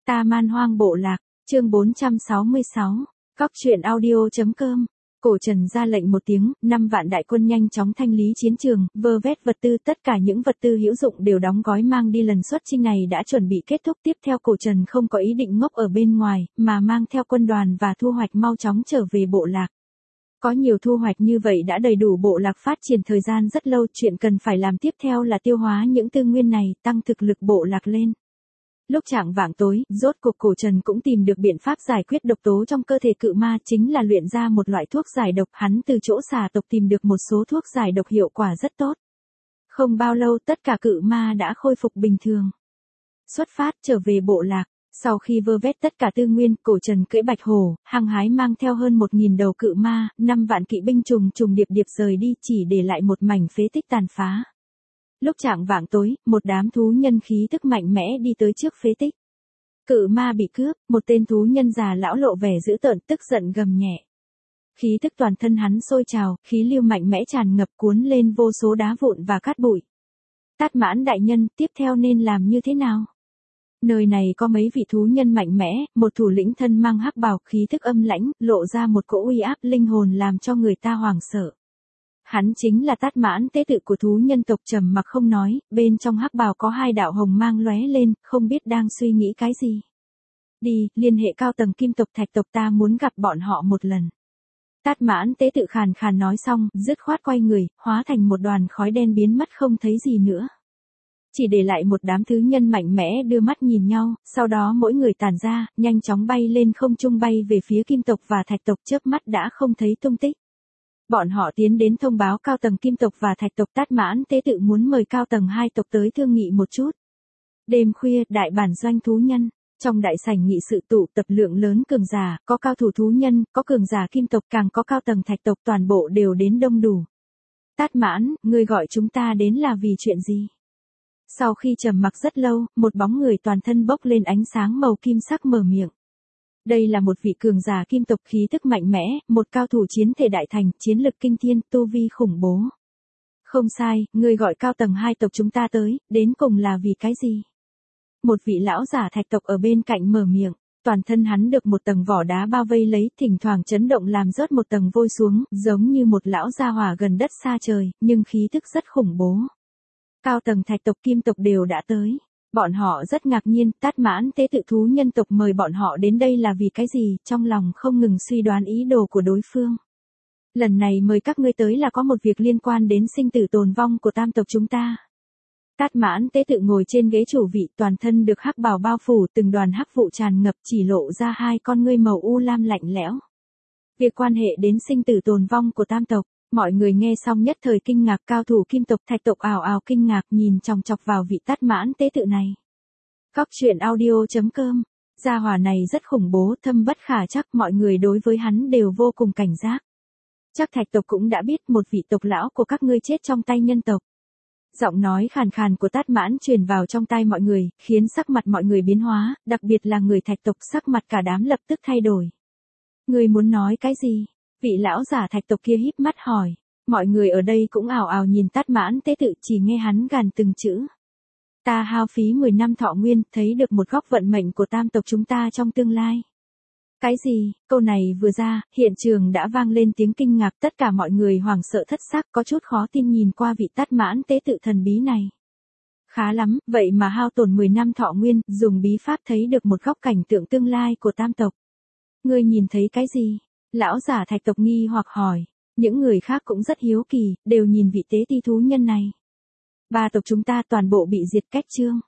Ta Man Hoang Bộ Lạc, chương 466, Cóc truyện audio.com. Cổ Trần ra lệnh một tiếng, 5 vạn đại quân nhanh chóng thanh lý chiến trường, vơ vét vật tư, tất cả những vật tư hữu dụng đều đóng gói mang đi. Lần xuất chinh này đã chuẩn bị kết thúc. Tiếp theo Cổ Trần không có ý định ngốc ở bên ngoài, mà mang theo quân đoàn và thu hoạch mau chóng trở về bộ lạc. Có nhiều thu hoạch như vậy đã đầy đủ bộ lạc phát triển thời gian rất lâu. Chuyện cần phải làm tiếp theo là tiêu hóa những tư nguyên này, tăng thực lực bộ lạc lên. Lúc chạng vạng tối, rốt cuộc Cổ Trần cũng tìm được biện pháp giải quyết độc tố trong cơ thể cự ma, chính là luyện ra một loại thuốc giải độc. Hắn từ chỗ xà tộc tìm được một số thuốc giải độc hiệu quả rất tốt. Không bao lâu tất cả cự ma đã khôi phục bình thường. Xuất phát trở về bộ lạc. Sau khi vơ vét tất cả tư nguyên, Cổ Trần cưỡi bạch hổ, hăng hái mang theo hơn 1.000 đầu cự ma, 5 vạn kỵ binh trùng trùng điệp điệp rời đi, chỉ để lại một mảnh phế tích tàn phá. Lúc chạng vạng tối, một đám thú nhân khí tức mạnh mẽ đi tới trước phế tích. Cự ma bị cướp, một tên thú nhân già lão lộ vẻ dữ tợn, tức giận gầm nhẹ. Khí tức toàn thân hắn sôi trào, khí lưu mạnh mẽ tràn ngập cuốn lên vô số đá vụn và cát bụi. Tát Mãn đại nhân, tiếp theo nên làm như thế nào? Nơi này có mấy vị thú nhân mạnh mẽ, một thủ lĩnh thân mang hắc bào, khí thức âm lãnh, lộ ra một cỗ uy áp linh hồn làm cho người ta hoảng sợ. Hắn chính là Tát Mãn, tế tự của thú nhân tộc. Trầm mặc không nói, bên trong hắc bào có 2 đạo hồng mang lóe lên, không biết đang suy nghĩ cái gì. Đi, liên hệ cao tầng Kim tộc Thạch tộc, ta muốn gặp bọn họ một lần. Tát Mãn tế tự khàn khàn nói xong, dứt khoát quay người, hóa thành một đoàn khói đen biến mất không thấy gì nữa. Chỉ để lại một đám thứ nhân mạnh mẽ đưa mắt nhìn nhau, sau đó mỗi người tản ra, nhanh chóng bay lên không trung, bay về phía Kim tộc và Thạch tộc, chớp mắt đã không thấy tung tích. Bọn họ tiến đến thông báo cao tầng Kim tộc và Thạch tộc. Tát Mãn tế tự muốn mời cao tầng 2 tộc tới thương nghị một chút. Đêm khuya, đại bản doanh thú nhân. Trong đại sảnh nghị sự tụ tập lượng lớn cường giả, có cao thủ thú nhân, có cường giả Kim tộc, càng có cao tầng Thạch tộc, toàn bộ đều đến đông đủ. Tát Mãn, ngươi gọi chúng ta đến là vì chuyện gì? Sau khi trầm mặc rất lâu, một bóng người toàn thân bốc lên ánh sáng màu kim sắc mở miệng. Đây là một vị cường giả Kim tộc, khí tức mạnh mẽ, một cao thủ chiến thể đại thành, chiến lực kinh thiên, tu vi khủng bố. Không sai, ngươi gọi cao tầng 2 tộc chúng ta tới, đến cùng là vì cái gì? Một vị lão giả Thạch tộc ở bên cạnh mở miệng, toàn thân hắn được một tầng vỏ đá bao vây lấy, thỉnh thoảng chấn động làm rớt một tầng vôi xuống, giống như một lão gia hỏa gần đất xa trời, nhưng khí tức rất khủng bố. Cao tầng Thạch tộc Kim tộc đều đã tới. Bọn họ rất ngạc nhiên, Tát Mãn tế tự thú nhân tộc mời bọn họ đến đây là vì cái gì, trong lòng không ngừng suy đoán ý đồ của đối phương. Lần này mời các ngươi tới là có một việc liên quan đến sinh tử tồn vong của tam tộc chúng ta. Tát Mãn tế tự ngồi trên ghế chủ vị, toàn thân được hắc bào bao phủ, từng đoàn hắc vụ tràn ngập, chỉ lộ ra 2 con ngươi màu u lam lạnh lẽo. Việc quan hệ đến sinh tử tồn vong của tam tộc. Mọi người nghe xong nhất thời kinh ngạc, cao thủ Kim tộc Thạch tộc ào ào kinh ngạc nhìn chòng chọc vào vị Tát Mãn tế tự này. Cóc truyện audio.com. Gia hỏa này rất khủng bố, thâm bất khả trắc, mọi người đối với hắn đều vô cùng cảnh giác. Chắc Thạch tộc cũng đã biết một vị tộc lão của các ngươi chết trong tay nhân tộc. Giọng nói khàn khàn của Tát Mãn truyền vào trong tai mọi người, khiến sắc mặt mọi người biến hóa, đặc biệt là người Thạch tộc, sắc mặt cả đám lập tức thay đổi. Ngươi muốn nói cái gì? Vị lão giả Thạch tộc kia híp mắt hỏi. Mọi người ở đây cũng ào ào nhìn Tát Mãn tế tự, chỉ nghe hắn gàn từng chữ. Ta hao phí 10 năm thọ nguyên, thấy được một góc vận mệnh của tam tộc chúng ta trong tương lai. Cái gì? Câu này vừa ra, hiện trường đã vang lên tiếng kinh ngạc, tất cả mọi người hoảng sợ thất xác, có chút khó tin nhìn qua vị Tát Mãn tế tự thần bí này. Khá lắm, vậy mà hao tổn 10 năm thọ nguyên, dùng bí pháp thấy được một góc cảnh tượng tương lai của tam tộc. Ngươi nhìn thấy cái gì? Lão giả Thạch tộc nghi hoặc hỏi. Những người khác cũng rất hiếu kỳ, đều nhìn vị tế ti thú nhân này. 3 tộc chúng ta toàn bộ bị diệt cách chương.